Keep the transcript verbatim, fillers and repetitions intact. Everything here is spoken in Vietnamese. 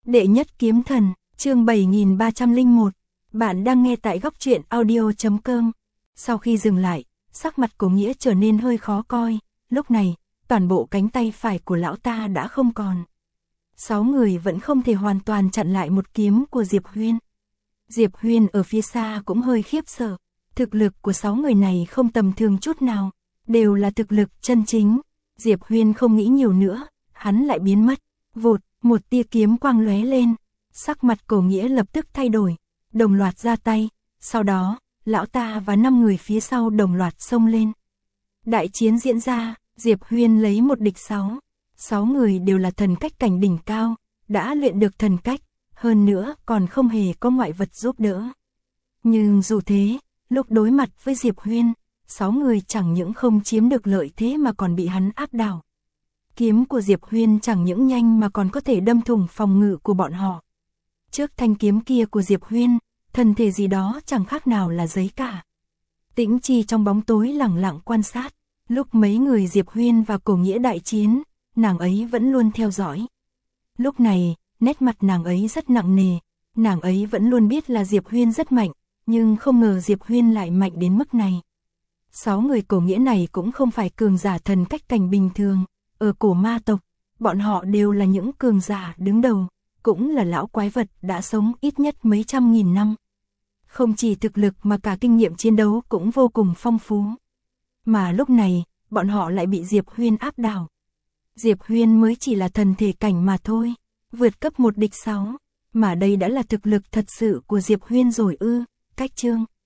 Đệ nhất kiếm thần, chương bảy nghìn ba trăm lẻ một. Bạn đang nghe tại góc truyện audio chấm com. Sau khi dừng lại, sắc mặt Cổ Nghĩa trở nên hơi khó coi, lúc này, toàn bộ cánh tay phải của lão ta đã không còn. Sáu người vẫn không thể hoàn toàn chặn lại một kiếm của Diệp Huyên. Diệp Huyên ở phía xa cũng hơi khiếp sợ, thực lực của sáu người này không tầm thường chút nào, đều là thực lực chân chính. Diệp Huyên không nghĩ nhiều nữa, hắn lại biến mất, vụt, một tia kiếm quang lóe lên, sắc mặt Cổ Nghĩa lập tức thay đổi, đồng loạt ra tay, sau đó, lão ta và năm người phía sau đồng loạt xông lên. Đại chiến diễn ra, Diệp Huyên lấy một địch sáu, sáu người đều là thần cách cảnh đỉnh cao, đã luyện được thần cách, hơn nữa còn không hề có ngoại vật giúp đỡ. Nhưng dù thế, lúc đối mặt với Diệp Huyên, sáu người chẳng những không chiếm được lợi thế mà còn bị hắn áp đảo. Kiếm của Diệp Huyên chẳng những nhanh mà còn có thể đâm thủng phòng ngự của bọn họ. Trước thanh kiếm kia của Diệp Huyên, thân thể gì đó chẳng khác nào là giấy cả. Tĩnh Chi trong bóng tối lặng lặng quan sát, lúc mấy người Diệp Huyên và Cổ Nghĩa đại chiến, nàng ấy vẫn luôn theo dõi. Lúc này, nét mặt nàng ấy rất nặng nề, nàng ấy vẫn luôn biết là Diệp Huyên rất mạnh, nhưng không ngờ Diệp Huyên lại mạnh đến mức này. Sáu người Cổ Nghĩa này cũng không phải cường giả thần cách cảnh bình thường, ở cổ ma tộc, bọn họ đều là những cường giả đứng đầu, cũng là lão quái vật đã sống ít nhất mấy trăm nghìn năm. Không chỉ thực lực mà cả kinh nghiệm chiến đấu cũng vô cùng phong phú. Mà lúc này, bọn họ lại bị Diệp Huyên áp đảo. Diệp Huyên mới chỉ là thần thể cảnh mà thôi, vượt cấp một địch sáu, mà đây đã là thực lực thật sự của Diệp Huyên rồi ư. Cách chương